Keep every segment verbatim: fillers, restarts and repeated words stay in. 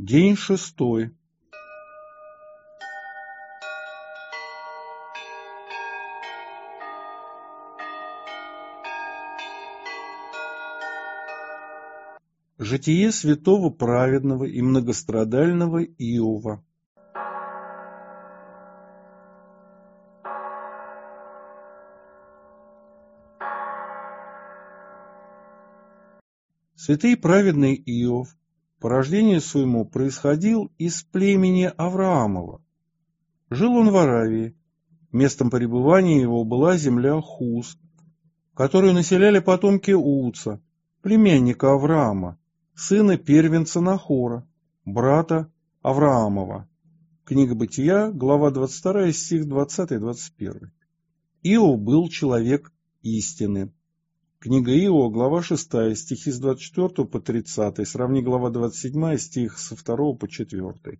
День шестой. Житие святого праведного и многострадального Иова. Святый праведный Иов по рождению своему происходил из племени Авраамова. Жил он в Аравии. Местом пребывания его была земля Хуз, которую населяли потомки Уца, племянника Авраама, сына первенца Нахора, брата Авраамова. Книга Бытия, глава двадцать вторая, стих двадцатый-двадцать первый. Иов был человек истины. Книга Иова, глава шестая, стихи с двадцать четвёртого по тридцатый, сравни глава двадцать седьмая, стих со второго по четвёртый.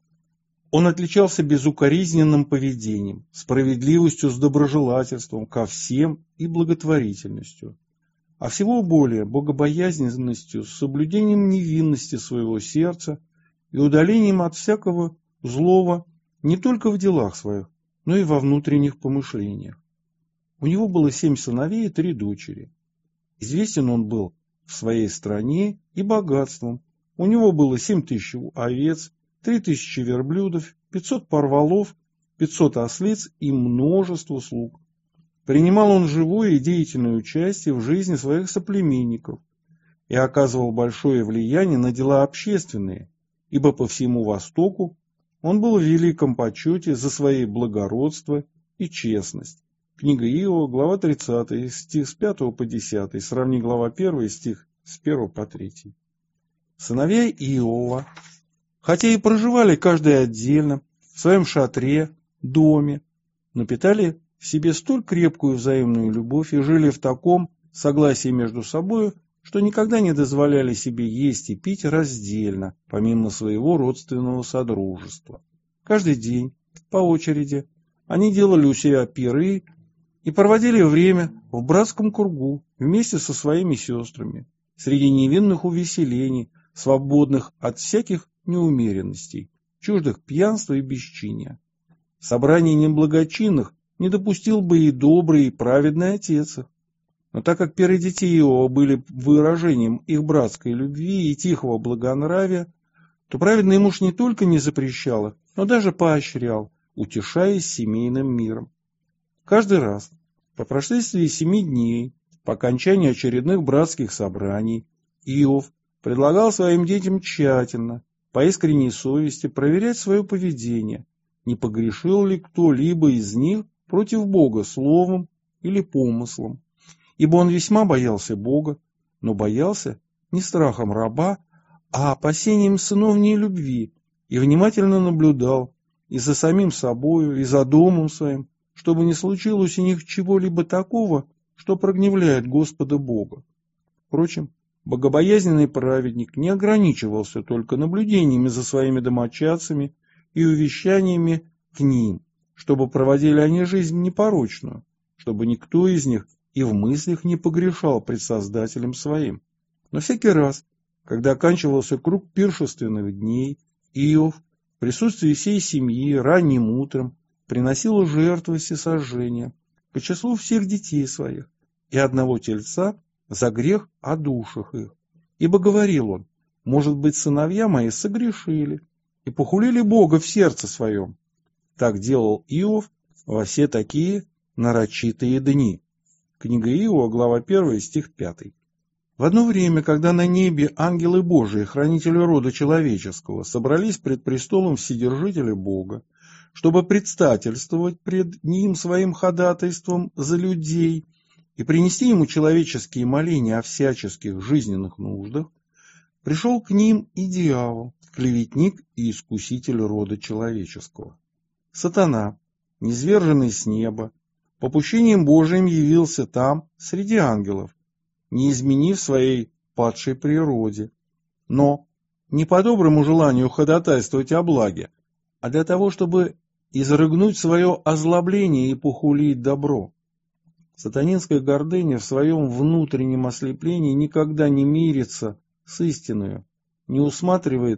Он отличался безукоризненным поведением, справедливостью с доброжелательством ко всем и благотворительностью, а всего более богобоязненностью, с соблюдением невинности своего сердца и удалением от всякого злого не только в делах своих, но и во внутренних помышлениях. У него было семь сыновей и три дочери. Известен он был в своей стране и богатством. У него было семь тысяч овец, три тысячи верблюдов, пятьсот пар волов, пятьсот ослиц и множество слуг. Принимал он живое и деятельное участие в жизни своих соплеменников и оказывал большое влияние на дела общественные, ибо по всему Востоку он был в великом почете за свои благородство и честность. Книга Иова, глава тридцатая, стих с пятого по десятый, сравни глава первая, стих с первого по третий. Сыновья Иова, хотя и проживали каждый отдельно, в своем шатре, доме, но питали в себе столь крепкую взаимную любовь и жили в таком согласии между собой, что никогда не дозволяли себе есть и пить раздельно, помимо своего родственного содружества. Каждый день, по очереди, они делали у себя пиры и проводили время в братском кругу вместе со своими сестрами, среди невинных увеселений, свободных от всяких неумеренностей, чуждых пьянства и бесчиния. Собрание неблагочинных не допустил бы и добрый, и праведный отец их. Но так как пиры детей Иова были выражением их братской любви и тихого благонравия, то праведный муж не только не запрещал их, но даже поощрял, утешаясь семейным миром. Каждый раз, по прошествии семи дней, по окончании очередных братских собраний, Иов предлагал своим детям тщательно, по искренней совести, проверять свое поведение, не погрешил ли кто-либо из них против Бога словом или помыслом, ибо он весьма боялся Бога, но боялся не страхом раба, а опасением сыновней любви, и внимательно наблюдал и за самим собою, и за домом своим, чтобы не случилось у них чего-либо такого, что прогневляет Господа Бога. Впрочем, богобоязненный праведник не ограничивался только наблюдениями за своими домочадцами и увещаниями к ним, чтобы проводили они жизнь непорочную, чтобы никто из них и в мыслях не погрешал пред Создателем своим. Но всякий раз, когда оканчивался круг пиршественных дней, Иов в присутствии всей семьи ранним утром приносил жертвы всесожжения по числу всех детей своих и одного тельца за грех о душах их. Ибо говорил он: может быть, сыновья мои согрешили и похулили Бога в сердце своем. Так делал Иов во все такие нарочитые дни. Книга Иова, глава первая, стих пятый. В одно время, когда на небе ангелы Божии, хранители рода человеческого, собрались пред престолом Вседержителя Бога, чтобы предстательствовать пред Ним своим ходатайством за людей и принести Ему человеческие моления о всяческих жизненных нуждах, пришел к ним и дьявол, клеветник и искуситель рода человеческого. Сатана, низверженный с неба, попущением Божиим явился там, среди ангелов, не изменив своей падшей природе, но не по доброму желанию ходатайствовать о благе, а для того, чтобы изрыгнуть свое озлобление и похулить добро. Сатанинская гордыня в своем внутреннем ослеплении никогда не мирится с истиною, не усматривает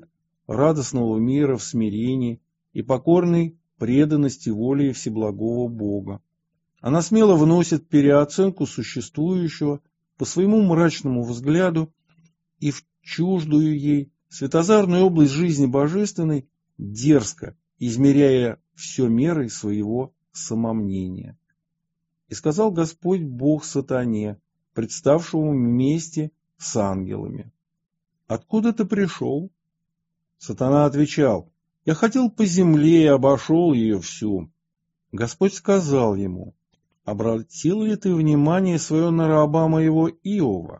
радостного мира в смирении и покорной преданности воле всеблагого Бога. Она смело вносит переоценку существующего по своему мрачному взгляду и в чуждую ей светозарную область жизни божественной дерзко, измеряя все мерой своего самомнения. И сказал Господь Бог сатане, представшему вместе с ангелами: «Откуда ты пришел?» Сатана отвечал: «Я ходил по земле и обошел ее всю». Господь сказал ему: «Обратил ли ты внимание свое на раба моего Иова?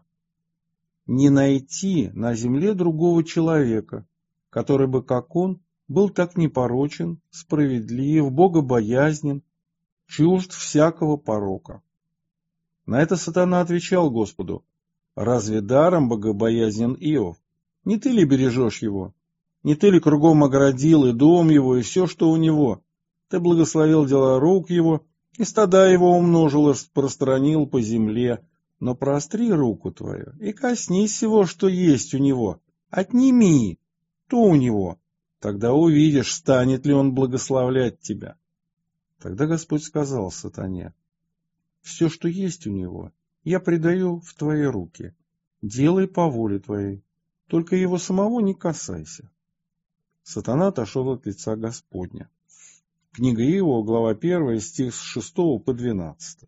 Не найти на земле другого человека, который бы, как он, был так непорочен, справедлив, богобоязнен, чужд всякого порока». На это Сатана отвечал Господу: «Разве даром богобоязнен Иов? Не ты ли бережешь его? Не ты ли кругом оградил и дом его, и все, что у него? Ты благословил дела рук его, и стада его умножил, распространил по земле. Но простри руку твою и коснись всего, что есть у него. Отними, то у него. Тогда увидишь, станет ли он благословлять тебя». Тогда Господь сказал сатане: «Все, что есть у него, я предаю в твои руки. Делай по воле твоей, только его самого не касайся». Сатана отошел от лица Господня. Книга Иова, глава первая, стих с шестого по двенадцатый.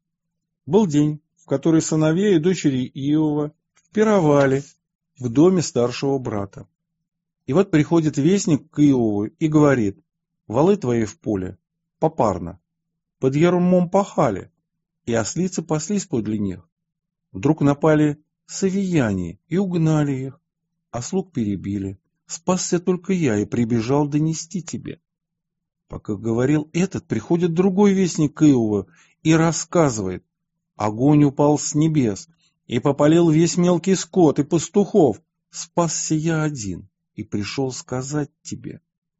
Был день, в который сыновья и дочери Иова пировали в доме старшего брата. И вот приходит вестник к Иову и говорит: «Валы твои в поле, попарно, под ярмом пахали, и ослицы паслись подле них. Вдруг напали савияне и угнали их, а слуг перебили. Спасся только я и прибежал донести тебе». Пока говорил этот, приходит другой вестник к Иову и рассказывает: «Огонь упал с небес и попалил весь мелкий скот и пастухов. Спасся я один и пришел сказать тебе».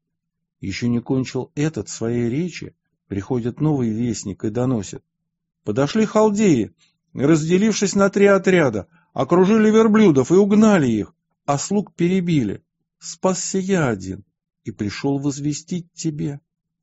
Еще не кончил этот своей речи, приходит новый вестник и доносит: «Подошли халдеи, и, разделившись на три отряда, окружили верблюдов и угнали их, а слуг перебили. Спасся я один и пришел возвестить тебе».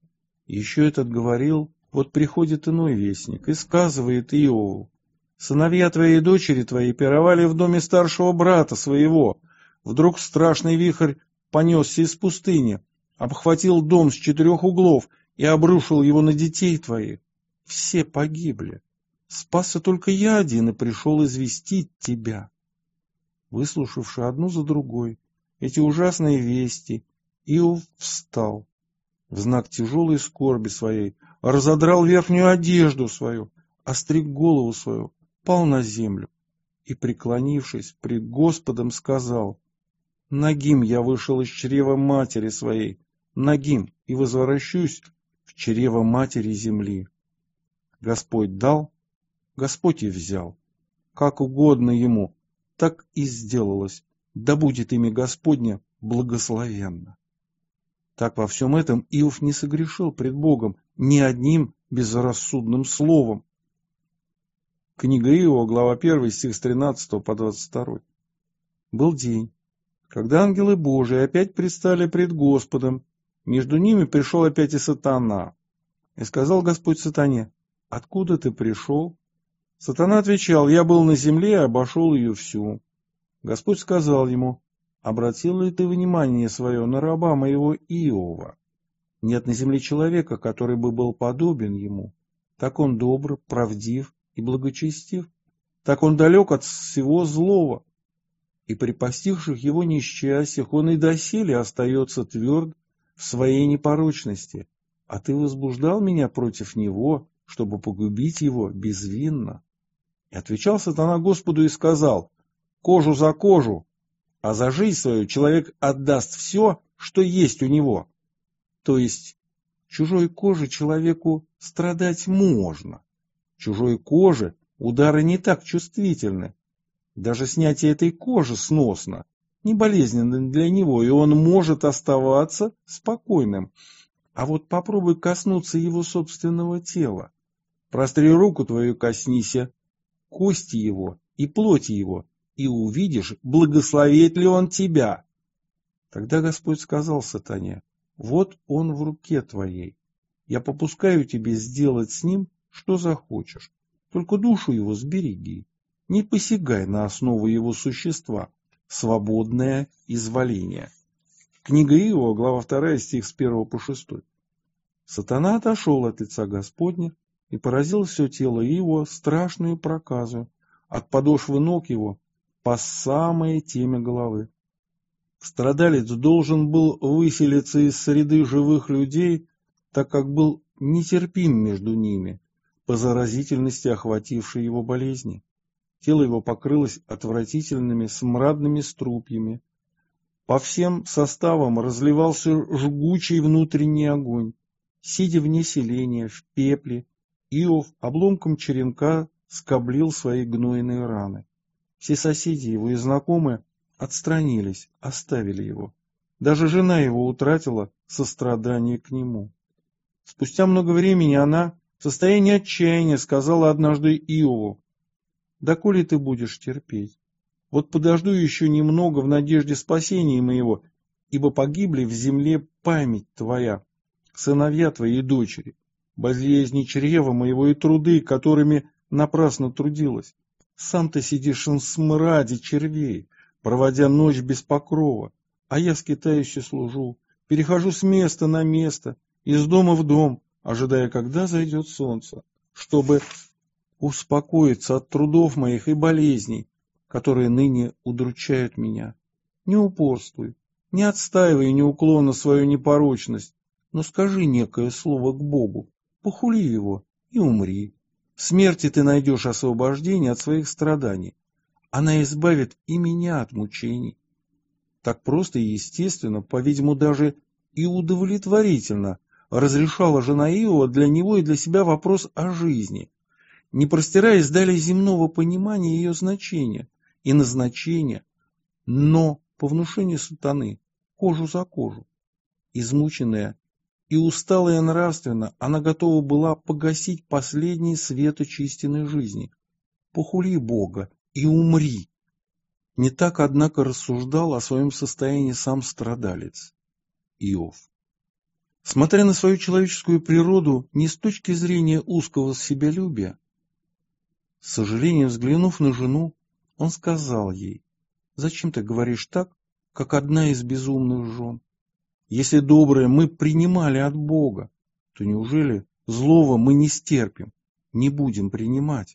Еще этот говорил, вот приходит иной вестник и сказывает Иову: «Сыновья твои и дочери твои пировали в доме старшего брата своего. Вдруг страшный вихрь понесся из пустыни, обхватил дом с четырех углов и обрушил его на детей твоих. Все погибли. Спасся только я один и пришел известить тебя». Выслушавши одну за другой эти ужасные вести, Иов встал в знак тяжелой скорби своей, разодрал верхнюю одежду свою, остриг голову свою, пал на землю и, преклонившись пред Господом, сказал: «Нагим я вышел из чрева матери своей, нагим и возвращусь в чрево матери земли. Господь дал, Господь и взял. Как угодно ему, так и сделалось. Да будет имя Господне благословенно». Так во всем этом Иов не согрешил пред Богом ни одним безрассудным словом. Книга Иова, глава первая, стих с тринадцатого по двадцать второй. Был день, когда ангелы Божии опять предстали пред Господом. Между ними пришел опять и сатана. И сказал Господь сатане: «Откуда ты пришел?» Сатана отвечал: «Я был на земле и обошел ее всю». Господь сказал ему: «Обратил ли ты внимание свое на раба моего Иова? Нет на земле человека, который бы был подобен ему. Так он добр, правдив и благочестив. Так он далек от всего злого. И при постигших его несчастьях он и доселе остается тверд в своей непорочности. А ты возбуждал меня против него, чтобы погубить его безвинно». И отвечал сатана Господу и сказал: «Кожу за кожу, а за жизнь свою человек отдаст все, что есть у него». То есть чужой коже человеку страдать можно. Чужой коже удары не так чувствительны. Даже снятие этой кожи сносно, не болезненно для него, и он может оставаться спокойным. А вот попробуй коснуться его собственного тела. Простри руку твою, коснися кости его и плоти его, и увидишь, благословит ли он тебя. Тогда Господь сказал сатане: вот он в руке твоей, я попускаю тебе сделать с ним, что захочешь, только душу его сбереги, не посягай на основу его существа, свободное изволение. Книга Иова, глава вторая, стих с первого по шестой. Сатана отошел от лица Господня и поразил все тело Иова страшную проказу, от подошвы ног его по самое темя головы. Страдалец должен был выселиться из среды живых людей, так как был нетерпим между ними по заразительности охватившей его болезни. Тело его покрылось отвратительными смрадными струпьями. По всем составам разливался жгучий внутренний огонь. Сидя вне селения, в пепле, Иов обломком черенка скоблил свои гнойные раны. Все соседи его и знакомые отстранились, оставили его. Даже жена его утратила сострадание к нему. Спустя много времени она в состоянии отчаяния сказала однажды Иову: «Доколе ты будешь терпеть? Вот подожду еще немного в надежде спасения моего, ибо погибли в земле память твоя, сыновья твои и дочери, болезни чрева моего и труды, которыми напрасно трудилась. Сам ты сидишь в смраде червей, проводя ночь без покрова, а я скитаюсь и служу, перехожу с места на место, из дома в дом, ожидая, когда зайдет солнце, чтобы успокоиться от трудов моих и болезней, которые ныне удручают меня. Не упорствуй, не отстаивай неуклонно свою непорочность, но скажи некое слово к Богу, похули его и умри. В смерти ты найдешь освобождение от своих страданий. Она избавит и меня от мучений». Так просто и естественно, по-видимому, даже и удовлетворительно разрешала жена Иова для него и для себя вопрос о жизни, не простираясь далее земного понимания ее значения и назначения, но по внушению сатаны, кожу за кожу. Измученная и усталая нравственно, она готова была погасить последний светоч истинной жизни. Похули Бога и умри. Не так, однако, рассуждал о своем состоянии сам страдалец Иов. Смотря на свою человеческую природу не с точки зрения узкого себялюбия, с сожалением взглянув на жену, он сказал ей: «Зачем ты говоришь так, как одна из безумных жен? Если доброе мы принимали от Бога, то неужели злого мы не стерпим, не будем принимать?»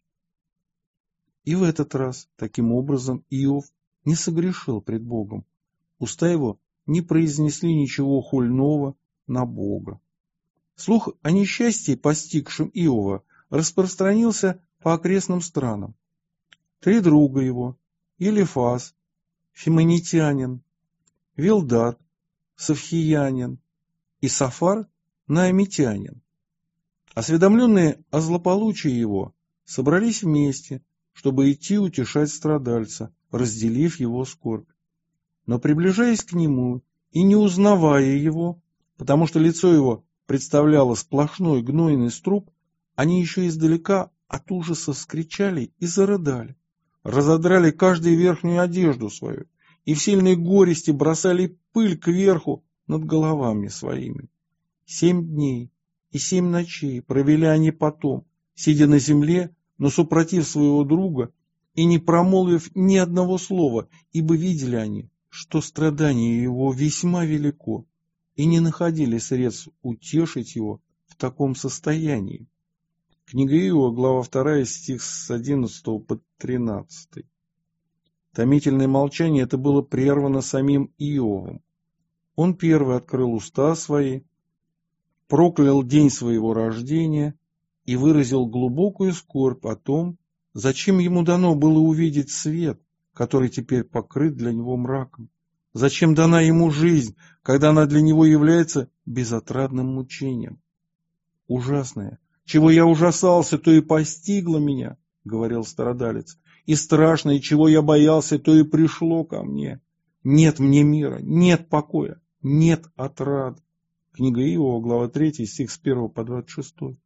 И в этот раз, таким образом, Иов не согрешил пред Богом. Уста его не произнесли ничего хульного на Бога. Слух о несчастье, постигшем Иова, распространился по окрестным странам. Три друга его, Елифаз, фимонитянин, Вилдат, савхиянин и Сафар, наамитянин, осведомленные о злополучии его, собрались вместе, чтобы идти утешать страдальца, разделив его скорбь. Но, приближаясь к нему и не узнавая его, потому что лицо его представляло сплошной гнойный струп, они еще издалека от ужаса вскричали и зарыдали, разодрали каждую верхнюю одежду свою и в сильной горести бросали пыль кверху над головами своими. Семь дней и семь ночей провели они потом, сидя на земле, но супротив своего друга и не промолвив ни одного слова, ибо видели они, что страдание его весьма велико, и не находили средств утешить его в таком состоянии. Книга Иова, глава вторая, стих с одиннадцатого по тринадцатый. Томительное молчание это было прервано самим Иовом. Он первый открыл уста свои, проклял день своего рождения и выразил глубокую скорбь о том, зачем ему дано было увидеть свет, который теперь покрыт для него мраком. Зачем дана ему жизнь, когда она для него является безотрадным мучением? Ужасное, чего я ужасался, то и постигло меня, говорил страдалец, и страшное, чего я боялся, то и пришло ко мне. Нет мне мира, нет покоя, нет отрады. Книга Иова, глава третья, стих с первого по двадцать шестой.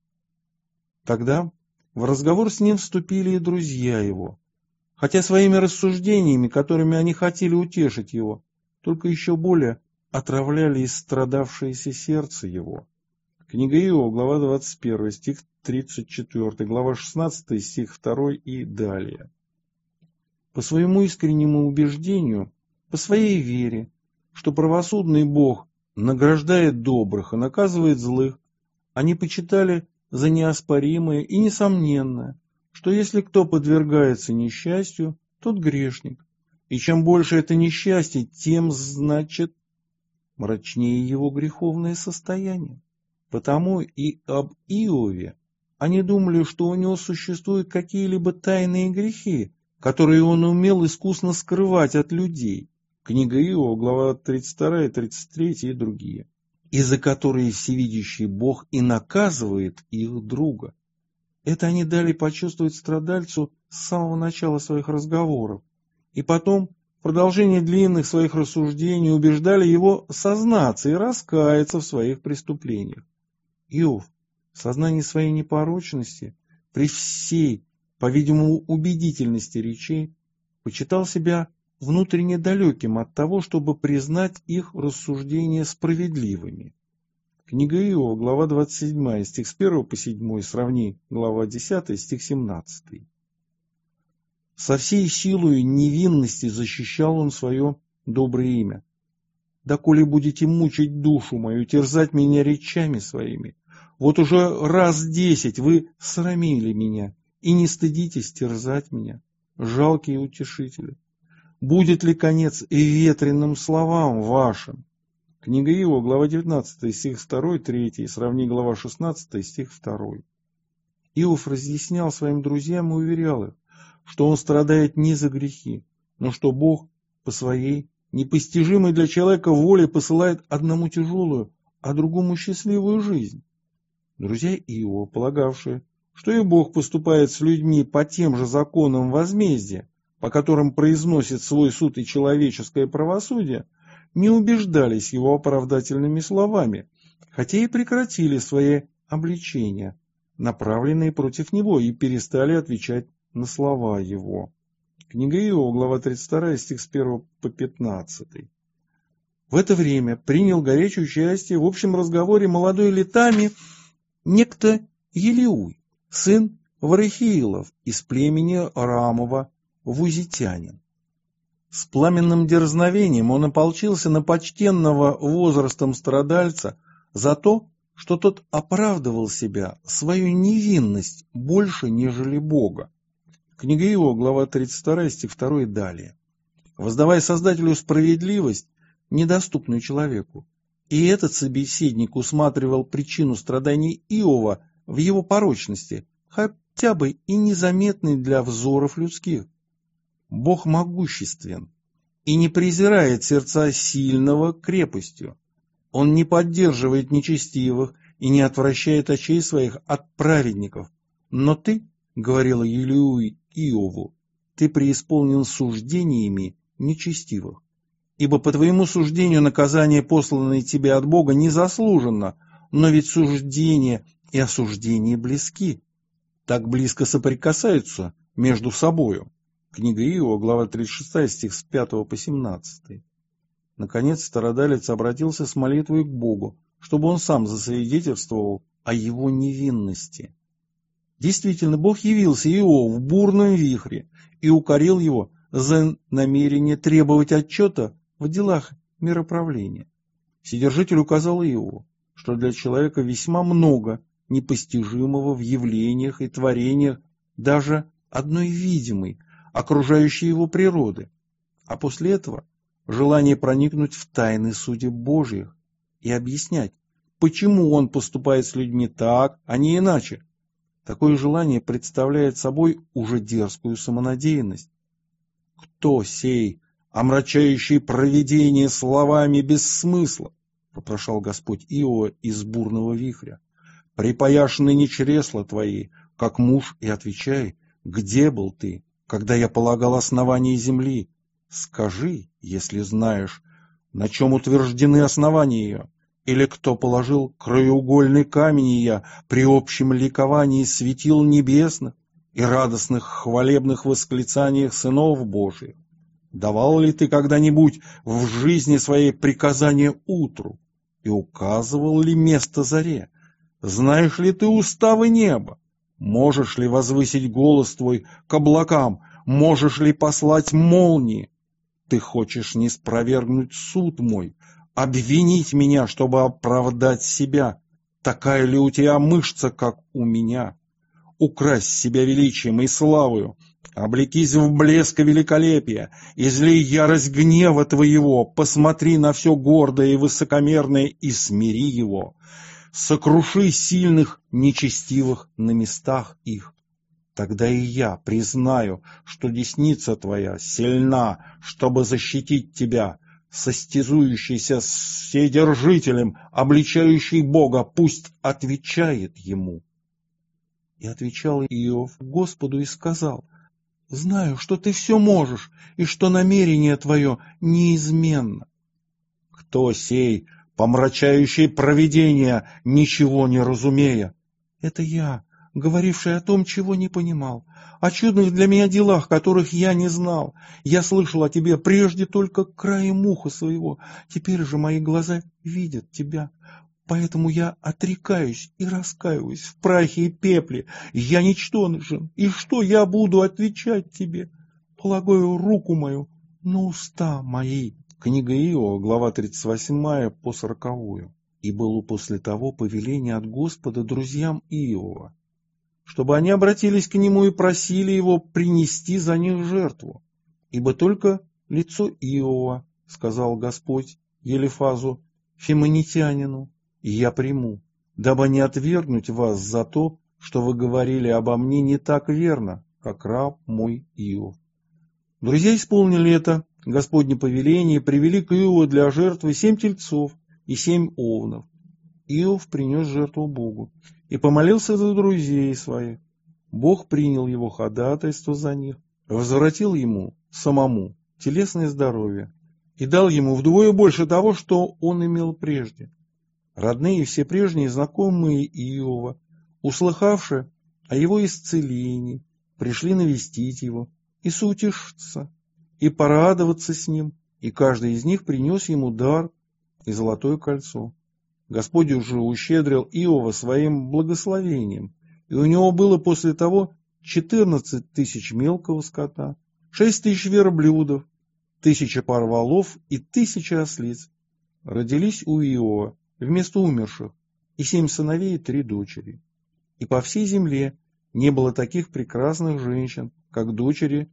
Тогда в разговор с ним вступили и друзья его, хотя своими рассуждениями, которыми они хотели утешить его, только еще более отравляли истрадавшееся сердце его. Книга Иова, глава двадцать первая, стих тридцать четвёртый, глава шестнадцатая, стих второй и далее. По своему искреннему убеждению, по своей вере, что правосудный Бог награждает добрых и наказывает злых, они почитали за неоспоримое и несомненное, что если кто подвергается несчастью, тот грешник, и чем больше это несчастье, тем, значит, мрачнее его греховное состояние. Потому и об Иове они думали, что у него существуют какие-либо тайные грехи, которые он умел искусно скрывать от людей. Книга Иова, глава тридцать вторая, тридцать третья и другие. И за которые всевидящий Бог и наказывает их друга. Это они дали почувствовать страдальцу с самого начала своих разговоров. И потом, в продолжении длинных своих рассуждений, убеждали его сознаться и раскаяться в своих преступлениях. Иов в сознании своей непорочности, при всей, по-видимому, убедительности речей, почитал себя внутренне далеким от того, чтобы признать их рассуждения справедливыми. Книга Иова, глава двадцать седьмая, стих с первого по седьмой, сравни глава десятая, стих семнадцатый. Со всей силой невинности защищал он свое доброе имя. «Доколе будете мучить душу мою, терзать меня речами своими, вот уже раз десять вы срамили меня, и не стыдитесь терзать меня, жалкие утешители. Будет ли конец и ветреным словам вашим?» Книга Иова, глава девятнадцатая, стих второй, третий, сравни глава шестнадцатая, стих второй. Иов разъяснял своим друзьям и уверял их, что он страдает не за грехи, но что Бог по своей непостижимой для человека воле посылает одному тяжелую, а другому счастливую жизнь. Друзья Иова, полагавшие, что и Бог поступает с людьми по тем же законам возмездия, по которым произносит свой суд и человеческое правосудие, не убеждались его оправдательными словами, хотя и прекратили свои обличения, направленные против него, и перестали отвечать на слова его. Книга Иова, глава тридцать вторая, стих с первого по пятнадцатый. В это время принял горячее участие в общем разговоре молодой летами некто Елиуй, сын Варахиилов из племени Рамова, вузитянин. С пламенным дерзновением он ополчился на почтенного возрастом страдальца за то, что тот оправдывал себя, свою невинность, больше, нежели Бога. Книга Иова, глава тридцать вторая, стих второй и далее. Воздавая Создателю справедливость, недоступную человеку, и этот собеседник усматривал причину страданий Иова в его порочности, хотя бы и незаметной для взоров людских. Бог могуществен и не презирает сердца сильного крепостью. Он не поддерживает нечестивых и не отвращает очей своих от праведников. Но ты, говорила Елиуй Иову, ты преисполнен суждениями нечестивых. Ибо по твоему суждению наказание, посланное тебе от Бога, незаслуженно, но ведь суждение и осуждение близки, так близко соприкасаются между собою. Книга Иова, глава тридцать шестая, стих с пятого по семнадцатый. Наконец страдалец обратился с молитвой к Богу, чтобы он сам засвидетельствовал о его невинности. Действительно, Бог явился Иову в бурном вихре и укорил его за намерение требовать отчета в делах мироправления. Вседержитель указал Иову, что для человека весьма много непостижимого в явлениях и творениях даже одной видимой, окружающей его природы, а после этого желание проникнуть в тайны судеб Божьих и объяснять, почему он поступает с людьми так, а не иначе. Такое желание представляет собой уже дерзкую самонадеянность. «Кто сей, омрачающий провидение словами без смысла?» — вопрошал Господь Иова из бурного вихря. «Припаяшь ныне чресла твои, как муж, и отвечай, где был ты, когда я полагал основания земли? Скажи, если знаешь, на чем утверждены основания ее, или кто положил краеугольный камень ее при общем ликовании светил небесных и радостных хвалебных восклицаниях сынов Божиих? Давал ли ты когда-нибудь в жизни своей приказание утру? И указывал ли место заре? Знаешь ли ты уставы неба? Можешь ли возвысить голос твой к облакам? Можешь ли послать молнии? Ты хочешь ниспровергнуть суд мой, обвинить меня, чтобы оправдать себя? Такая ли у тебя мышца, как у меня? Укрась себя величием и славою, облекись в блеск и великолепие, излей ярость гнева твоего, посмотри на все гордое и высокомерное и смири его. Сокруши сильных нечестивых на местах их. Тогда и я признаю, что десница твоя сильна, чтобы защитить тебя, состязующийся с Вседержителем, обличающий Бога, пусть отвечает ему. И отвечал Иов Господу и сказал: знаю, что ты все можешь, и что намерение твое неизменно. Кто сей, помрачающий провидение, ничего не разумея? Это я, говоривший о том, чего не понимал, о чудных для меня делах, которых я не знал. Я слышал о тебе прежде только краем уха своего, теперь же мои глаза видят тебя. Поэтому я отрекаюсь и раскаиваюсь в прахе и пепле. Я ничтожен, и что я буду отвечать тебе? Полагаю руку мою на уста мои. Книга Иова, глава тридцать восьмая по сороковую. И было после того повеление от Господа друзьям Иова, чтобы они обратились к нему и просили его принести за них жертву. Ибо только лицо Иова, сказал Господь Елифазу Фимонитянину, и я приму, дабы не отвергнуть вас за то, что вы говорили обо мне не так верно, как раб мой Иов. Друзья исполнили это Господне повеление и привели к Иову для жертвы семь тельцов и семь овнов. Иов принес жертву Богу и помолился за друзей своих. Бог принял его ходатайство за них, возвратил ему самому телесное здоровье и дал ему вдвое больше того, что он имел прежде. Родные и все прежние знакомые Иова, услыхавшие о его исцелении, пришли навестить его и соутешиться, и порадоваться с ним, и каждый из них принес ему дар и золотое кольцо. Господь уже ущедрил Иова своим благословением, и у него было после того четырнадцать тысяч мелкого скота, шесть тысяч верблюдов, тысяча пар волов и тысяча ослиц. Родились у Иова вместо умерших и семь сыновей и три дочери. И по всей земле не было таких прекрасных женщин, как дочери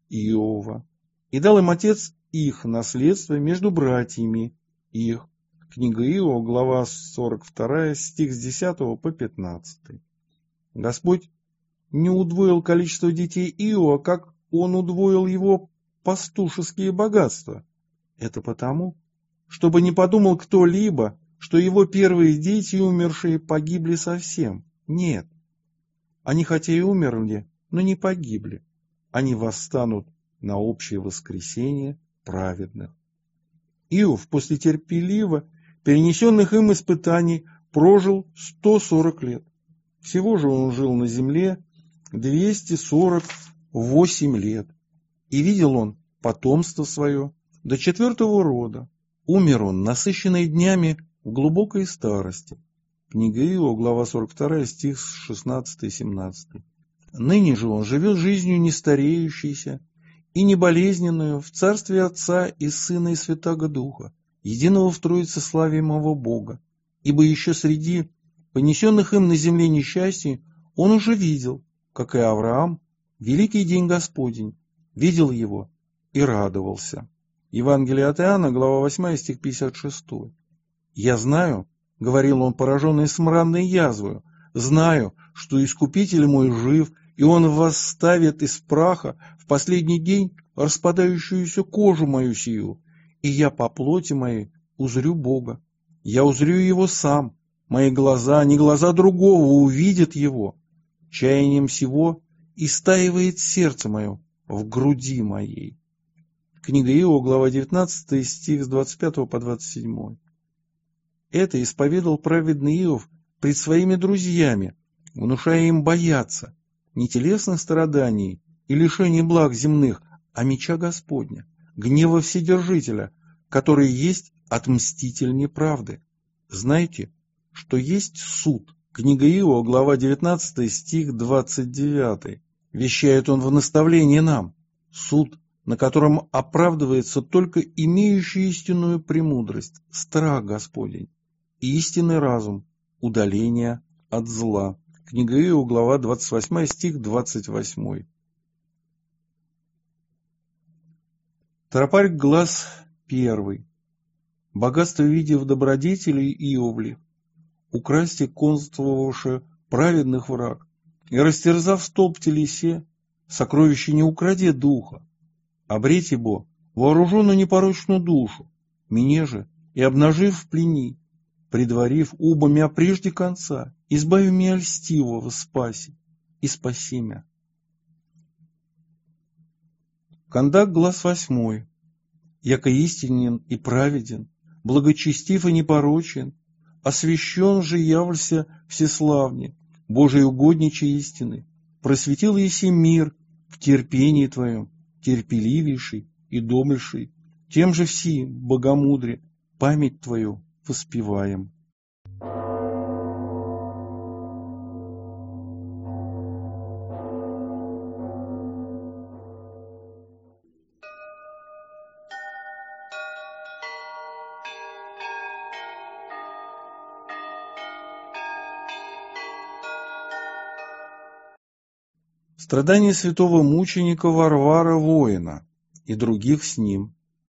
Иова. И дал им отец их наследство между братьями их. Книга Иова, глава сорок вторая, стих с десятого по пятнадцатый. Господь не удвоил количество детей Иова, как он удвоил его пастушеские богатства. Это потому, чтобы не подумал кто-либо, что его первые дети, умершие, погибли совсем. Нет. Они хотя и умерли, но не погибли. Они восстанут на общее воскресение праведных. Иов после терпеливо перенесенных им испытаний прожил сто сорок лет. Всего же он жил на земле двести сорок восемь лет. И видел он потомство свое до четвертого рода. Умер он, насыщенный днями в глубокой старости. Книга Иова, глава сорок вторая, стих шестнадцатый семнадцатый. Ныне же он живет жизнью нестареющейся и неболезненную в царстве Отца и Сына и Святаго Духа, единого в Троице славимого Бога. Ибо еще среди понесенных им на земле несчастий он уже видел, как и Авраам, великий день Господень, видел его и радовался. Евангелие от Иоанна, глава восьмая, стих пятьдесят шесть. «Я знаю, — говорил он, пораженный смрадной язвою, — знаю, что Искупитель мой жив, и он восставит из праха в последний день распадающуюся кожу мою сию, и я по плоти моей узрю Бога. Я узрю его сам, мои глаза, не глаза другого, увидят его. Чаянием сего истаивает сердце мое в груди моей». Книга Иова, глава девятнадцатая, стих с двадцать пятого по двадцать седьмой. Это исповедал праведный Иов пред своими друзьями, внушая им бояться не телесных страданий и лишений благ земных, а меча Господня, гнева Вседержителя, который есть отмститель неправды. Знайте, что есть суд. Книга Иова, глава девятнадцатая, стих двадцать девятый. Вещает он в наставлении нам. Суд, на котором оправдывается только имеющий истинную премудрость, страх Господень, и истинный разум, удаление от зла. Книга Иова, глава двадцать восьмая, стих двадцать восьмой. Тропарь глаз первый. Богатство видя в добродетели Иовле, украсти конствовавши праведных враг, и растерзав столб телесе, сокровище не укради духа, обреть ибо вооруженную непорочную душу, мне же и обнажив в плени, предварив оба мя прежде конца, избави меня льстивого спаси и спаси мя. Кондак глаз восьмой. Яко истинен и праведен, благочестив и непорочен, освящен же явлься всеславне, Божий угодниче истины, просветил еси мир в терпении твоем, терпеливейший и домльший, тем же все богомудре память твою воспеваем. Страдания святого мученика Варвара Воина и других с ним.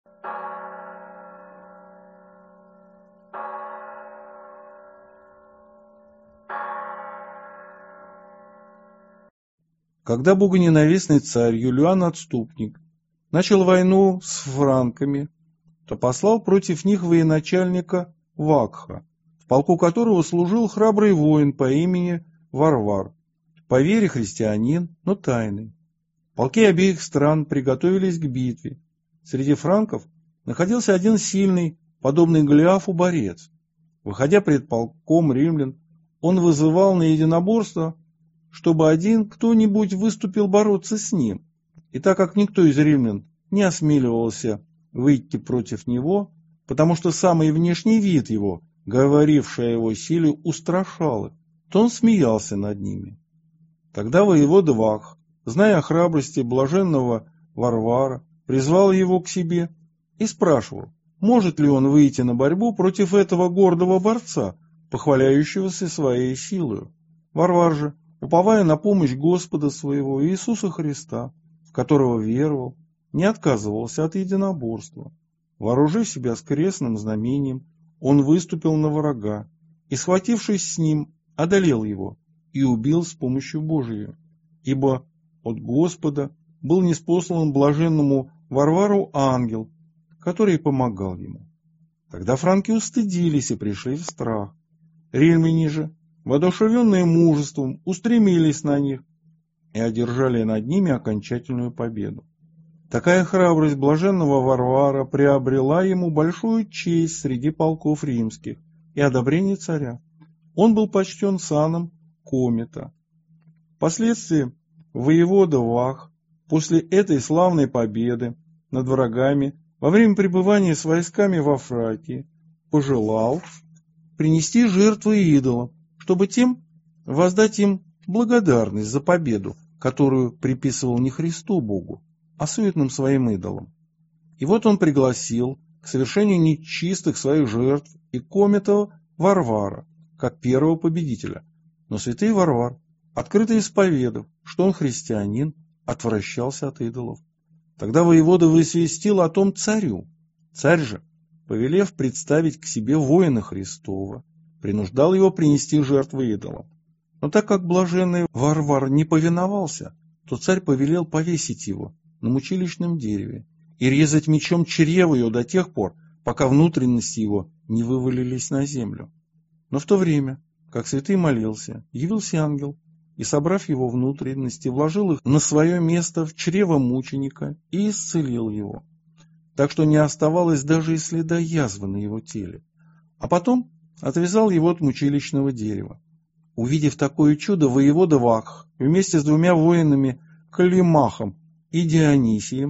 Когда богоненавистный царь Юлиан Отступник начал войну с франками, то послал против них военачальника Вакха, в полку которого служил храбрый воин по имени Варвар, по вере христианин, но тайный. Полки обеих стран приготовились к битве. Среди франков находился один сильный, подобный Голиафу, борец. Выходя пред полком римлян, он вызывал на единоборство, чтобы один кто-нибудь выступил бороться с ним. И так как никто из римлян не осмеливался выйти против него, потому что самый внешний вид его, говоривший о его силе, устрашал их, то он смеялся над ними. Тогда воевода Вакх, зная о храбрости блаженного Варвара, призвал его к себе и спрашивал, может ли он выйти на борьбу против этого гордого борца, похваляющегося своей силою. Варвар же, уповая на помощь Господа своего Иисуса Христа, в которого веровал, не отказывался от единоборства. Вооружив себя с крестным знамением, он выступил на врага и, схватившись с ним, одолел его и убил с помощью Божией, ибо от Господа был ниспослан блаженному Варвару ангел, который помогал ему. Тогда франки устыдились и пришли в страх. Римляне же, воодушевленные мужеством, устремились на них и одержали над ними окончательную победу. Такая храбрость блаженного Варвара приобрела ему большую честь среди полков римских и одобрение царя. Он был почтен саном комета. Впоследствии воевода Вакх после этой славной победы над врагами во время пребывания с войсками во Фракии пожелал принести жертвы идолам, чтобы тем воздать им благодарность за победу, которую приписывал не Христу Богу, а суетным своим идолам. И вот он пригласил к совершению нечистых своих жертв и комета Варвара, как первого победителя. Но святый Варвар, открыто исповедав, что он христианин, отвращался от идолов. Тогда воевода возвестил о том царю. Царь же, повелев представить к себе воина Христова, принуждал его принести жертвы идолам. Но так как блаженный Варвар не повиновался, то царь повелел повесить его на мучилищном дереве и резать мечом чрево его до тех пор, пока внутренности его не вывалились на землю. Но в то время, как святый молился, явился ангел и, собрав его внутренности, вложил их на свое место в чрево мученика и исцелил его, так что не оставалось даже и следа язвы на его теле. А потом отвязал его от мучилищного дерева. Увидев такое чудо, воевода Вакх вместе с двумя воинами Калимахом и Дионисием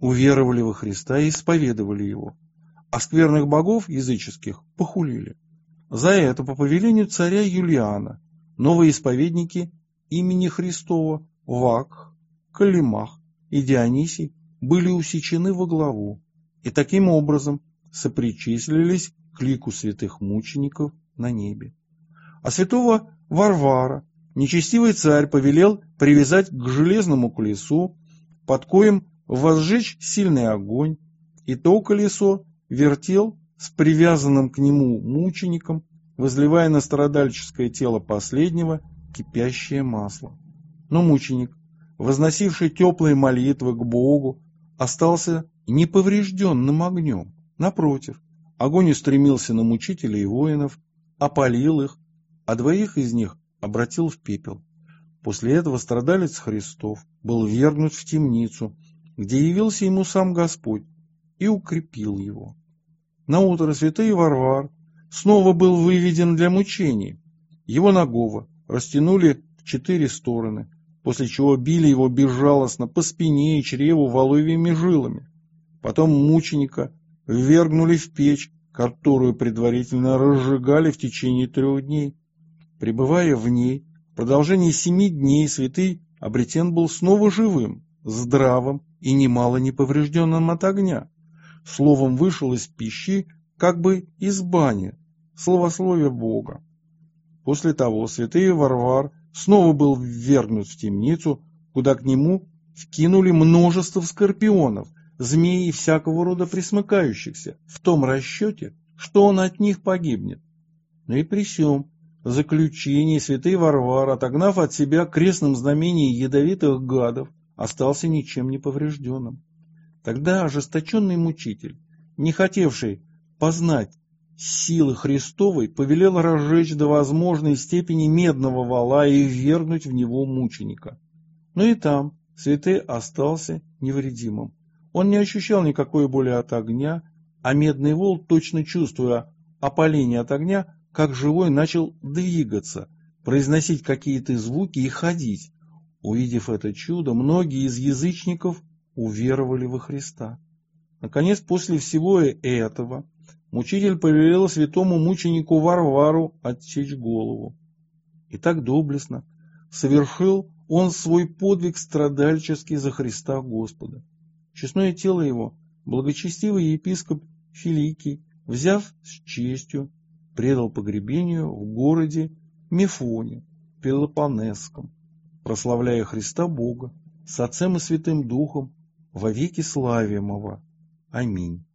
уверовали во Христа и исповедовали Его, а скверных богов языческих похулили. За это по повелению царя Юлиана новые исповедники имени Христова Вакх, Калимах и Дионисий были усечены во главу и таким образом сопричислились к лику святых мучеников на небе. А святого Варвара нечестивый царь повелел привязать к железному колесу, под коем возжечь сильный огонь, и то колесо вертел с привязанным к нему мучеником, возливая на страдальческое тело последнего кипящее масло. Но мученик, возносивший теплые молитвы к Богу, остался неповрежденным огнем. Напротив, огонь устремился на мучителей и воинов, опалил их, а двоих из них обратил в пепел. После этого страдалец Христов был ввергнут в темницу, где явился ему сам Господь и укрепил его. Наутро святый Варвар снова был выведен для мучений. Его нагого растянули в четыре стороны, после чего били его безжалостно по спине и чреву воловьими жилами. Потом мученика ввергнули в печь, которую предварительно разжигали в течение трех дней. Пребывая в ней, в продолжении семи дней святый обретен был снова живым, здравым и немало неповрежденным от огня. Словом, вышел из пищи, как бы из бани, славословие Бога. После того святый Варвар снова был ввергнут в темницу, куда к нему вкинули множество скорпионов, змей и всякого рода пресмыкающихся, в том расчете, что он от них погибнет. Но и при сём заключении святый Варвар, отогнав от себя крестным знамением ядовитых гадов, остался ничем не поврежденным. Тогда ожесточенный мучитель, не хотевший познать силы Христовой, повелел разжечь до возможной степени медного вала и ввергнуть в него мученика. Но и там святой остался невредимым. Он не ощущал никакой боли от огня, а медный вол, точно чувствуя опаление от огня, как живой, начал двигаться, произносить какие-то звуки и ходить. Увидев это чудо, многие из язычников уверовали во Христа. Наконец, после всего этого, мучитель повелел святому мученику Варвару отсечь голову. И так доблестно совершил он свой подвиг страдальческий за Христа Господа. Честное тело его благочестивый епископ Филикий, взяв с честью, предал погребению в городе Мефоне, Пелопоннесском, прославляя Христа Бога с Отцем и Святым Духом во веки славимого. Аминь.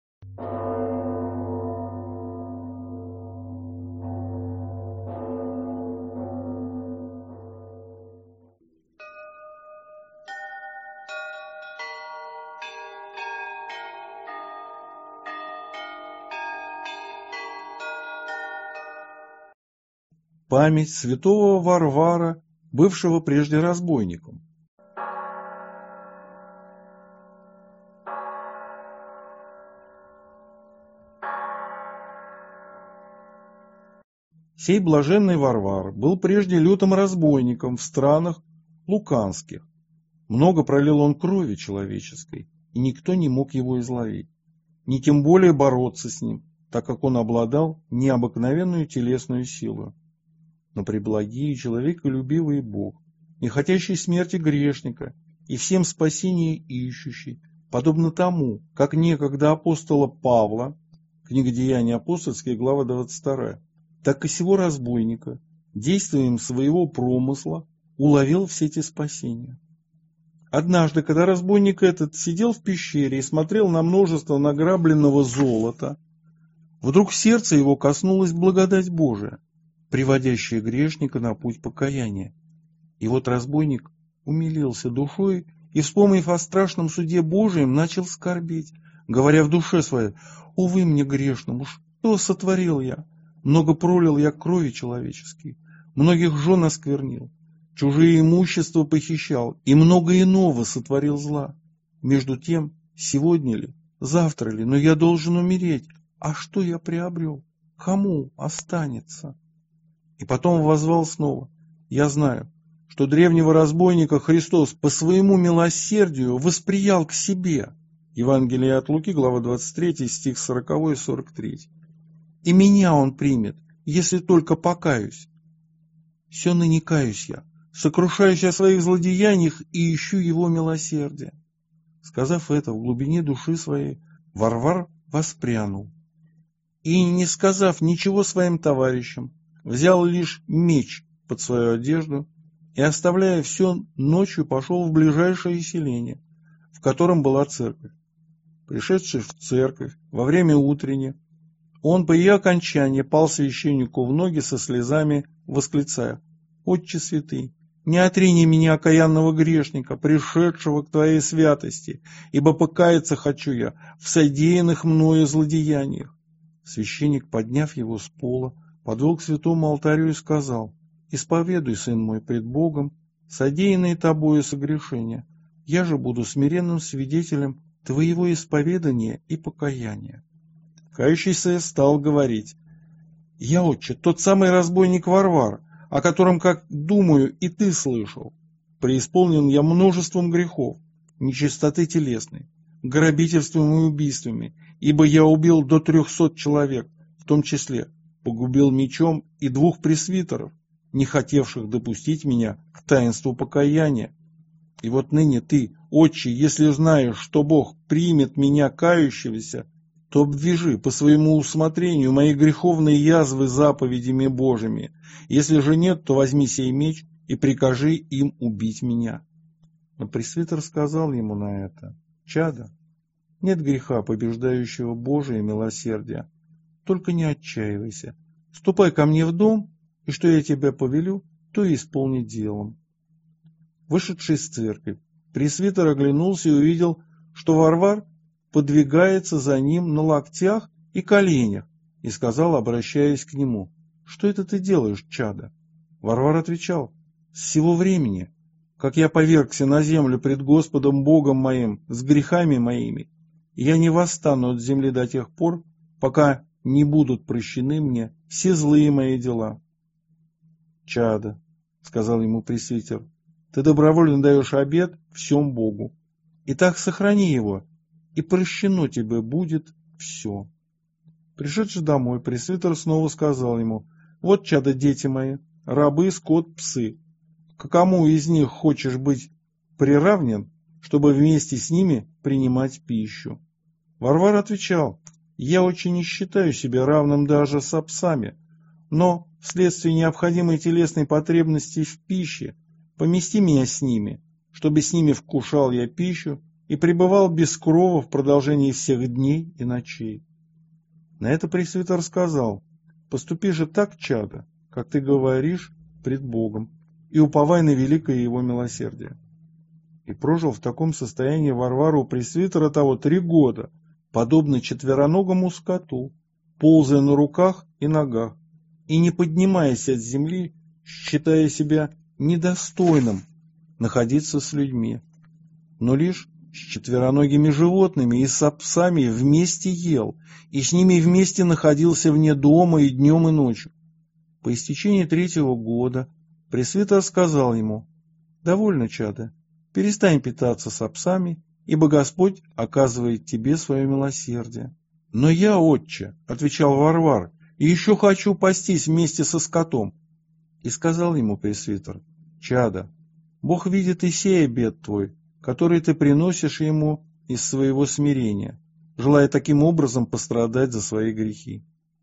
Память святого Варвара, бывшего прежде разбойником. Сей блаженный Варвар был прежде лютым разбойником в странах луканских. Много пролил он крови человеческой, и никто не мог его изловить, ни тем более бороться с ним, так как он обладал необыкновенную телесную силу. Но преблагий и человеколюбивый Бог, не хотящий смерти грешника и всем спасения ищущий, подобно тому, как некогда апостола Павла, книга Деяний апостольских, глава двадцать вторая, так и сего разбойника, действием своего промысла, уловил в сети спасения. Однажды, когда разбойник этот сидел в пещере и смотрел на множество награбленного золота, вдруг в сердце его коснулась благодать Божия, приводящая грешника на путь покаяния. И вот разбойник умилился душой и, вспомнив о страшном суде Божием, начал скорбеть, говоря в душе своей: «Увы мне грешному, что сотворил я? Много пролил я крови человеческой, многих жен осквернил, чужие имущества похищал и много иного сотворил зла. Между тем, сегодня ли, завтра ли, но я должен умереть, а что я приобрел? Кому останется?» И потом воззвал снова: «Я знаю, что древнего разбойника Христос по своему милосердию восприял к себе, Евангелие от Луки, глава двадцать три, стих сорок и сорок три. «И меня он примет, если только покаюсь. Все ныне каюсь я, сокрушаюсь о своих злодеяниях и ищу его милосердия». Сказав это в глубине души своей, Варвар воспрянул. И, не сказав ничего своим товарищам, взял лишь меч под свою одежду и, оставляя все, ночью пошел в ближайшее селение, в котором была церковь. Пришедший в церковь во время утренней, он по ее окончании пал священнику в ноги со слезами, восклицая: «Отче святый, не отрини меня, окаянного грешника, пришедшего к Твоей святости, ибо покаяться хочу я в содеянных мною злодеяниях». Священник, подняв его с пола, подвел к святому алтарю и сказал: «Исповедуй, сын мой, пред Богом содеянные тобою согрешения, я же буду смиренным свидетелем твоего исповедания и покаяния». Кающийся стал говорить: «Я, отче, тот самый разбойник Варвар, о котором, как думаю, и ты слышал. Преисполнен я множеством грехов, нечистоты телесной, грабительством и убийствами, ибо я убил до трехсот человек, в том числе погубил мечом и двух пресвитеров, не хотевших допустить меня к таинству покаяния. И вот ныне ты, отче, если знаешь, что Бог примет меня кающегося, то обвяжи по своему усмотрению мои греховные язвы заповедями Божьими. Если же нет, то возьми сей меч и прикажи им убить меня». Но пресвитер сказал ему на это: «Чадо, нет греха, побеждающего Божие милосердие. Только не отчаивайся. Ступай ко мне в дом, и что я тебе повелю, то и исполни делом». Вышедший из церкви, пресвитер оглянулся и увидел, что Варвар подвигается за ним на локтях и коленях, и сказал, обращаясь к нему: «Что это ты делаешь, чадо?» Варвар отвечал: «С сего времени, как я повергся на землю пред Господом Богом моим с грехами моими, я не восстану от земли до тех пор, пока не будут прощены мне все злые мои дела». «Чадо», — сказал ему пресвитер, — «ты добровольно даешь обет всем Богу. Итак, сохрани его, и прощено тебе будет все». Пришедший домой, пресвитер снова сказал ему: «Вот, чадо, дети мои, рабы, скот, псы. К кому из них хочешь быть приравнен, чтобы вместе с ними принимать пищу?» Варвар отвечал: «Я очень не считаю себя равным даже с псами, но вследствие необходимой телесной потребности в пище помести меня с ними, чтобы с ними вкушал я пищу и пребывал без крова в продолжении всех дней и ночей». На это пресвитер сказал: «Поступи же так, чадо, как ты говоришь пред Богом, и уповай на великое его милосердие». И прожил в таком состоянии Варвар у пресвитера того три года, подобно четвероногому скоту, ползая на руках и ногах, и не поднимаясь от земли, считая себя недостойным находиться с людьми, но лишь с четвероногими животными и с псами вместе ел, и с ними вместе находился вне дома и днем, и ночью. По истечении третьего года пресвитер сказал ему: «Довольно, чадо, перестань питаться с псами, ибо Господь оказывает тебе свое милосердие». «Но я, отче, — отвечал Варвар, — еще хочу пастись вместе со скотом». И сказал ему пресвитер: «Чадо, Бог видит и сей обет твой, который ты приносишь ему из своего смирения, желая таким образом пострадать за свои грехи».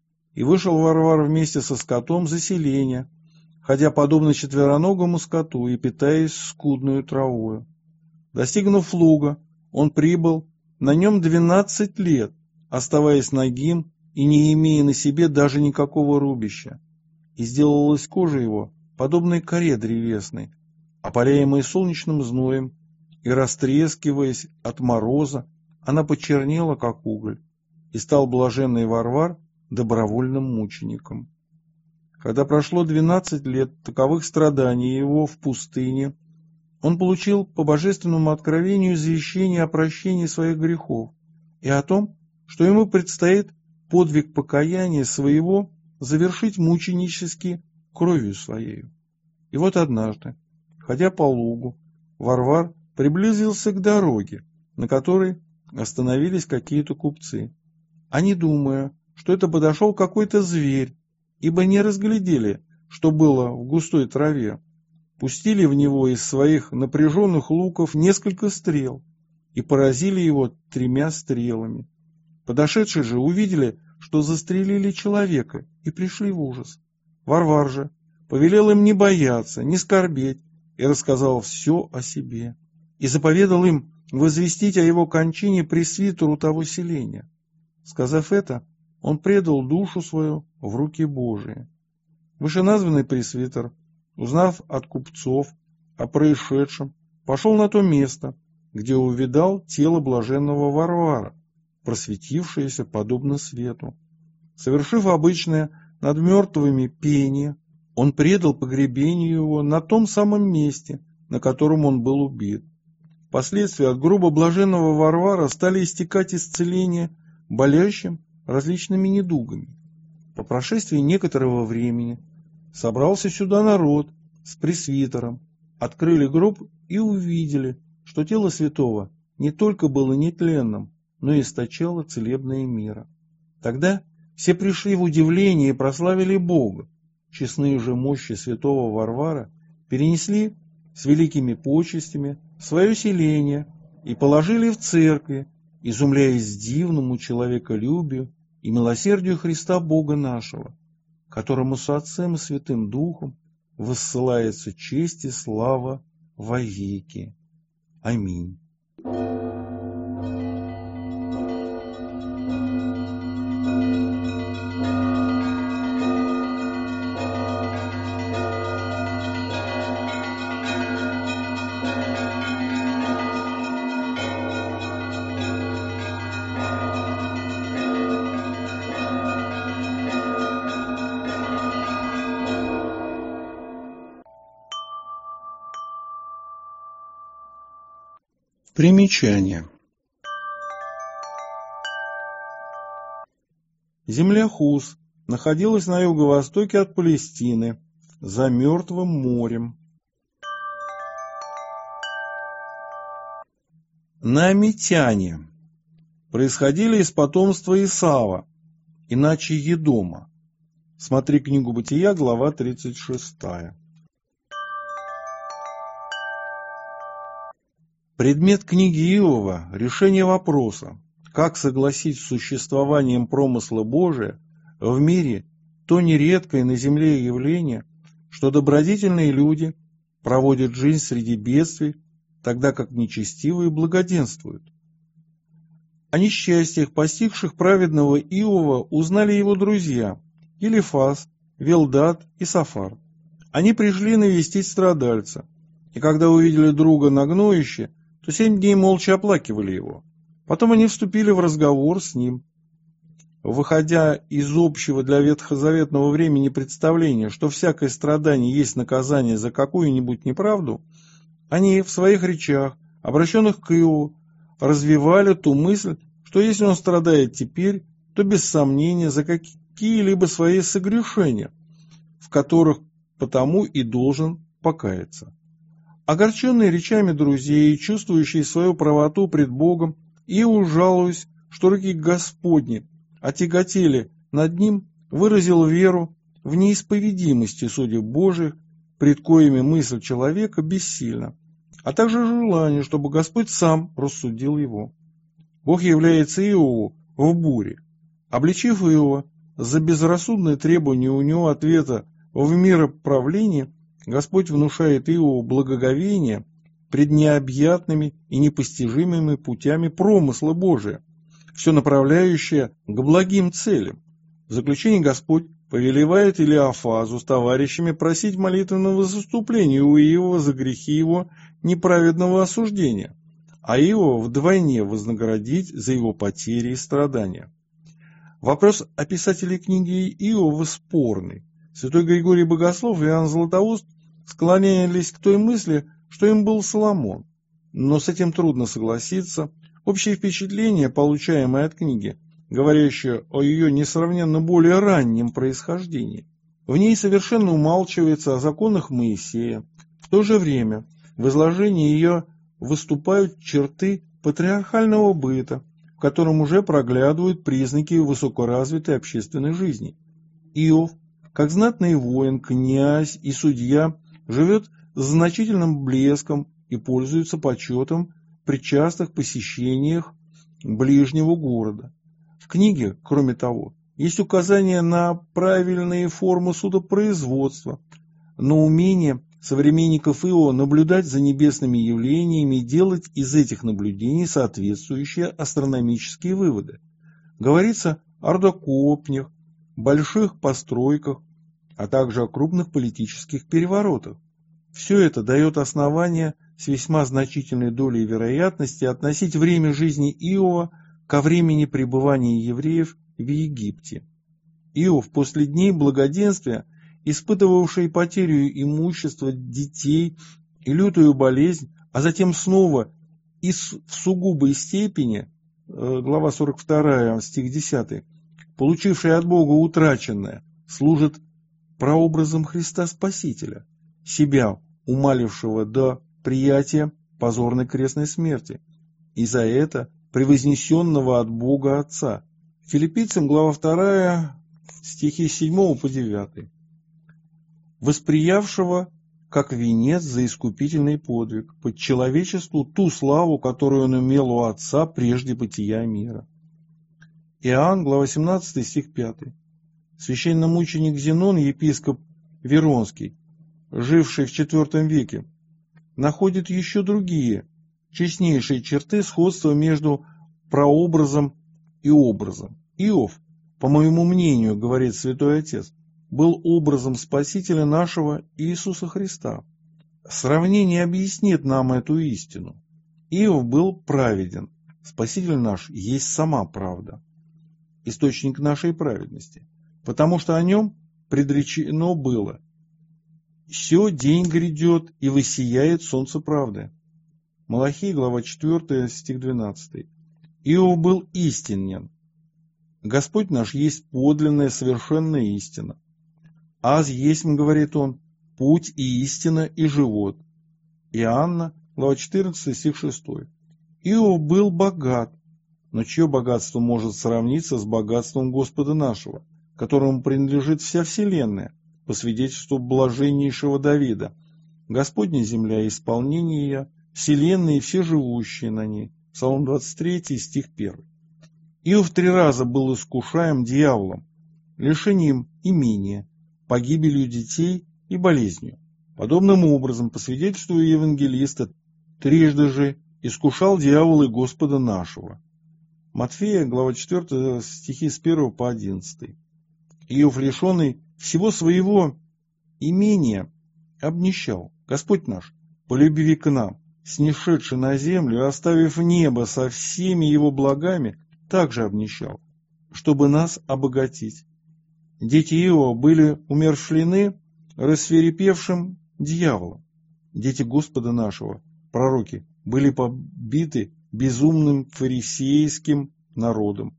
И вышел Варвар вместе со скотом за селение, ходя подобно четвероногому скоту и питаясь скудную травою. Достигнув луга, он прибыл на нем двенадцать лет, оставаясь нагим и не имея на себе даже никакого рубища. И сделалась кожа его подобной коре древесной, опаляемой солнечным зноем, и, растрескиваясь от мороза, она почернела, как уголь, и стал блаженный Варвар добровольным мучеником. Когда прошло двенадцать лет таковых страданий его в пустыне, он получил по божественному откровению извещение о прощении своих грехов и о том, что ему предстоит подвиг покаяния своего завершить мученически кровью своею. И вот однажды, ходя по лугу, Варвар приблизился к дороге, на которой остановились какие-то купцы. Они, думая, что это подошел какой-то зверь, ибо не разглядели, что было в густой траве, пустили в него из своих напряженных луков несколько стрел и поразили его тремя стрелами. Подошедшие же увидели, что застрелили человека, и пришли в ужас. Варвар же повелел им не бояться, не скорбеть, и рассказал все о себе, и заповедал им возвестить о его кончине пресвитеру того селения. Сказав это, он предал душу свою в руки Божии. Вышеназванный пресвитер, узнав от купцов о происшедшем, пошел на то место, где увидал тело блаженного Варвара, просветившееся подобно свету. Совершив обычное над мертвыми пение, он предал погребению его на том самом месте, на котором он был убит. Впоследствии от гроба блаженного Варвара стали истекать исцеления болящим различными недугами. По прошествии некоторого времени собрался сюда народ с пресвитером, открыли гроб и увидели, что тело святого не только было нетленным, но и источало целебные мира. Тогда все пришли в удивление и прославили Бога. Честные же мощи святого Варвара перенесли с великими почестями в свое селение и положили в церкви, изумляясь дивному человеколюбию и милосердию Христа Бога нашего, которому с Отцем и Святым Духом воссылается честь и слава вовеки. Аминь. Примечание. Земля Хус находилась на юго-востоке от Палестины, за Мертвым морем. Наамитяне происходили из потомства Исава, иначе Едома. Смотри книгу Бытия, глава тридцать шестая. Предмет книги Иова – решение вопроса, как согласить с существованием промысла Божия в мире то нередкое на земле явление, что добродетельные люди проводят жизнь среди бедствий, тогда как нечестивые благоденствуют. О несчастьях, постигших праведного Иова, узнали его друзья Илифаз, Велдат и Сафар. Они пришли навестить страдальца, и когда увидели друга на гноище, то семь дней молча оплакивали его. Потом они вступили в разговор с ним. Выходя из общего для ветхозаветного времени представления, что всякое страдание есть наказание за какую-нибудь неправду, они в своих речах, обращенных к Иову, развивали ту мысль, что если он страдает теперь, то без сомнения за какие-либо свои согрешения, в которых потому и должен покаяться. Огорченный речами друзей и чувствующий свою правоту пред Богом, Иов, жалуясь, что руки Господни отяготели над ним, выразил веру в неисповедимости судеб Божиих, пред коими мысль человека бессильна, а также желание, чтобы Господь сам рассудил его. Бог является Иову в буре, обличив Иова за безрассудное требование у него ответа в мироправлении. Господь внушает Иову благоговение пред необъятными и непостижимыми путями промысла Божия, все направляющее к благим целям. В заключение Господь повелевает Илиафазу с товарищами просить молитвенного заступления у Иова за грехи его неправедного осуждения, а Иова вдвойне вознаградить за его потери и страдания. Вопрос о писателе книги Иова спорный. Святой Григорий Богослов и Иоанн Златоуст склонялись к той мысли, что им был Соломон, но с этим трудно согласиться. Общее впечатление, получаемое от книги, говорящее о ее несравненно более раннем происхождении, в ней совершенно умалчивается о законах Моисея. В то же время в изложении ее выступают черты патриархального быта, в котором уже проглядывают признаки высокоразвитой общественной жизни. Иов, как знатный воин, князь и судья, живет с значительным блеском и пользуется почетом при частых посещениях ближнего города. В книге, кроме того, есть указания на правильные формы судопроизводства, на умение современников Иова наблюдать за небесными явлениями и делать из этих наблюдений соответствующие астрономические выводы. Говорится о рудокопнях, больших постройках, а также о крупных политических переворотах. Все это дает основание с весьма значительной долей вероятности относить время жизни Иова ко времени пребывания евреев в Египте. Иов после дней благоденствия, испытывавший потерю имущества, детей и лютую болезнь, а затем снова и в сугубой степени, глава сорок два, стих десятый, получивший от Бога утраченное, служит прообразом Христа Спасителя, себя умалившего до приятия позорной крестной смерти, и за это превознесенного от Бога Отца. Филиппийцам, глава вторая, стихи с седьмого по девятый. Восприявшего как венец за искупительный подвиг, под человечеству ту славу, которую он имел у Отца прежде бытия мира. Иоанн, глава семнадцатая, стих пятый. Священномученик Зенон, епископ Веронский, живший в четвёртом веке, находит еще другие, честнейшие черты сходства между прообразом и образом. Иов, по моему мнению, говорит Святой Отец, был образом Спасителя нашего Иисуса Христа. Сравнение объяснит нам эту истину. Иов был праведен, Спаситель наш есть сама правда, источник нашей праведности, потому что о нем предречено было: «Сё день грядет, и воссияет солнце правды». Малахия, глава четвёртая, стих двенадцатый. Иов был истинен. Господь наш есть подлинная, совершенная истина. «Аз есть, говорит он, путь и истина и живот». Иоанна, глава четырнадцатая, стих шестой. Иов был богат, но чье богатство может сравниться с богатством Господа нашего, которому принадлежит вся вселенная, по свидетельству блаженнейшего Давида: «Господня земля и исполнение ее, вселенная и все живущие на ней». Псалом двадцать три, стих первый. Иов три раза был искушаем дьяволом, лишением имения, погибелью детей и болезнью. Подобным образом, по свидетельству евангелиста, трижды же искушал дьявол и Господа нашего. Матфея, глава четвёртая, стихи с первого по одиннадцатый. Иов, лишенный всего своего имения, обнищал. Господь наш, по любви к нам, снишедший на землю, оставив небо со всеми его благами, также обнищал, чтобы нас обогатить. Дети Иова были умерщвлены рассвирепевшим дьяволом. Дети Господа нашего, пророки, были побиты безумным фарисейским народом.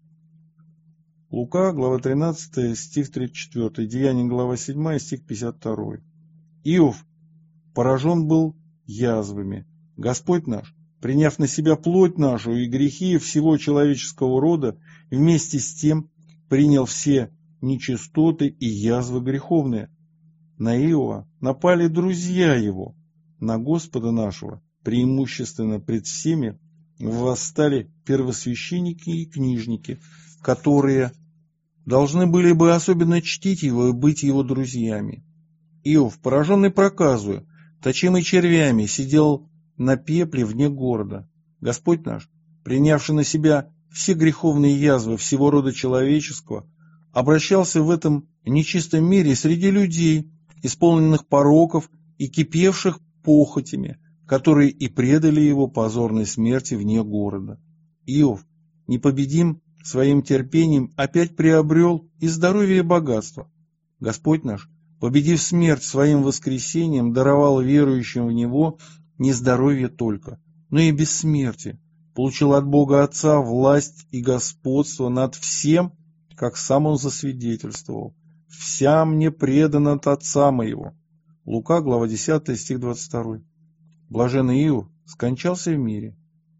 Лука, глава тринадцатая, стих тридцать четвёртый, Деяния, глава седьмая, стих пятьдесят второй. Иов поражен был язвами. Господь наш, приняв на себя плоть нашу и грехи всего человеческого рода, вместе с тем принял все нечистоты и язвы греховные. На Иова напали друзья его, на Господа нашего преимущественно пред всеми восстали первосвященники и книжники, которые должны были бы особенно чтить его и быть его друзьями. Иов, пораженный проказою, точимый червями, сидел на пепле вне города. Господь наш, принявший на себя все греховные язвы всего рода человеческого, обращался в этом нечистом мире среди людей, исполненных пороков и кипевших похотями, которые и предали его позорной смерти вне города. Иов, непобедим своим терпением, опять приобрел и здоровье и богатство. Господь наш, победив смерть своим воскресением, даровал верующим в Него не здоровье только, но и бессмертие, получил от Бога Отца власть и господство над всем, как сам Он засвидетельствовал: «Вся мне предана от Отца моего». Лука, глава десятая, стих двадцать второй. Блаженный Иов скончался в мире,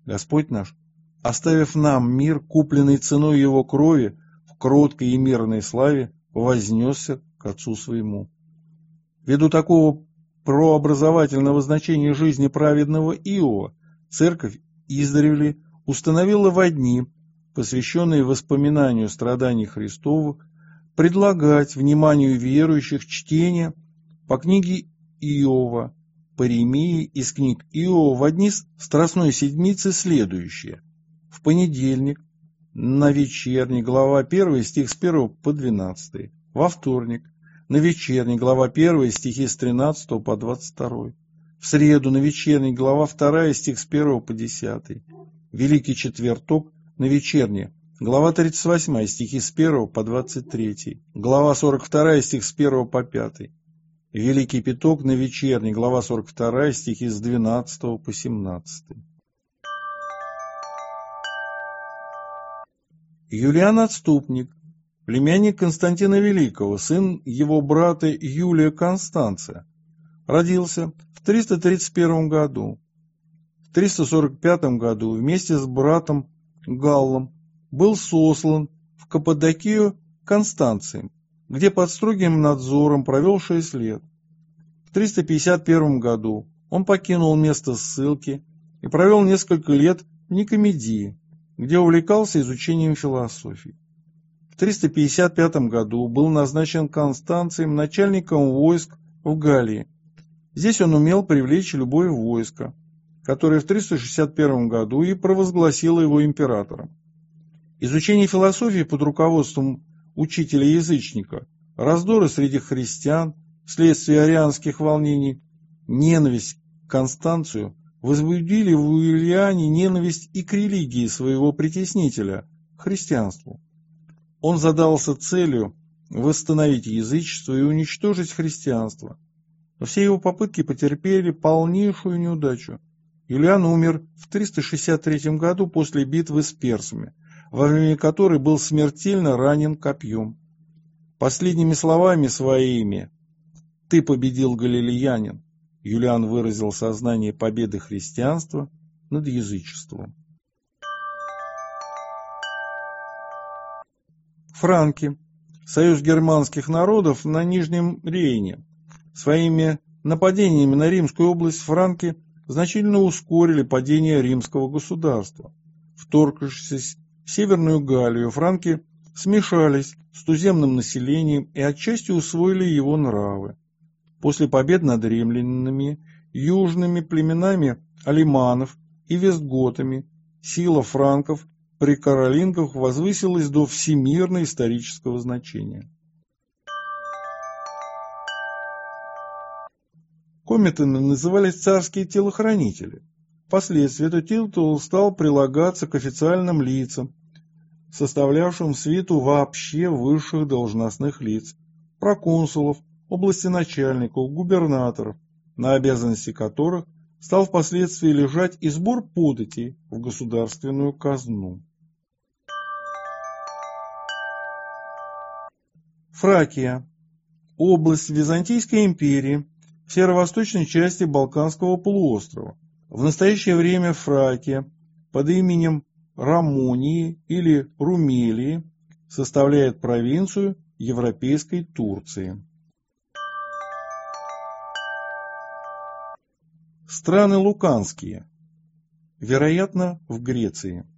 Господь наш, оставив нам мир, купленный ценой Его крови, в кроткой и мирной славе, вознесся к Отцу Своему. Ввиду такого прообразовательного значения жизни праведного Иова, Церковь издревле установила во дни, посвященные воспоминанию страданий Христовых, предлагать вниманию верующих чтение по книге Иова, Паремии из книг Иова в дни Страстной Седмицы следующее. В понедельник на вечерний, глава первая, стих с первого по двенадцатый. Во вторник на вечерний, глава первая, стихи с тринадцатого по двадцать второй. В среду на вечерний, глава вторая, стих с первого по десятый. Великий четверток на вечерний, глава тридцать восьмая, стихи с первого по двадцать третий. Глава сорок вторая, стих с первого по пятый. Великий пяток на вечерний, глава сорок вторая, стихи с двенадцатого по семнадцатый. Юлиан Отступник, племянник Константина Великого, сын его брата Юлия Констанция, родился в триста тридцать первом году. В триста сорок пятом году вместе с братом Галлом был сослан в Каппадокию Констанцием, где под строгим надзором провел шесть лет. В триста пятьдесят первом году он покинул место ссылки и провел несколько лет в Никомедии, где увлекался изучением философии. В триста пятьдесят пятом году был назначен Констанцием начальником войск в Галлии. Здесь он умел привлечь любое войско, которое в триста шестьдесят первом году и провозгласило его императором. Изучение философии под руководством учителя-язычника, раздоры среди христиан вследствие арианских волнений, ненависть к Констанцию возбудили в Юлиане ненависть и к религии своего притеснителя, христианству. Он задался целью восстановить язычество и уничтожить христианство. Но все его попытки потерпели полнейшую неудачу. Юлиан умер в триста шестьдесят третьем году после битвы с персами, во время которой был смертельно ранен копьем. Последними словами своими «Ты победил, галилеянин», Юлиан выразил сознание победы христианства над язычеством. Франки, союз германских народов на Нижнем Рейне. Своими нападениями на Римскую область франки значительно ускорили падение римского государства. Вторгшись в Северную Галлию, франки смешались с туземным населением и отчасти усвоили его нравы. После побед над римлянами, южными племенами алиманов и вестготами сила франков при каролингах возвысилась до всемирно-исторического значения. Кометами назывались царские телохранители. Впоследствии этот титул стал прилагаться к официальным лицам, составлявшим свиту вообще высших должностных лиц, проконсулов, областеначальников, губернаторов, на обязанности которых стал впоследствии лежать и сбор податей в государственную казну. Фракия – область Византийской империи в северо-восточной части Балканского полуострова. В настоящее время Фракия под именем Рамонии или Румелии составляет провинцию Европейской Турции. Страны Луканские, вероятно, в Греции.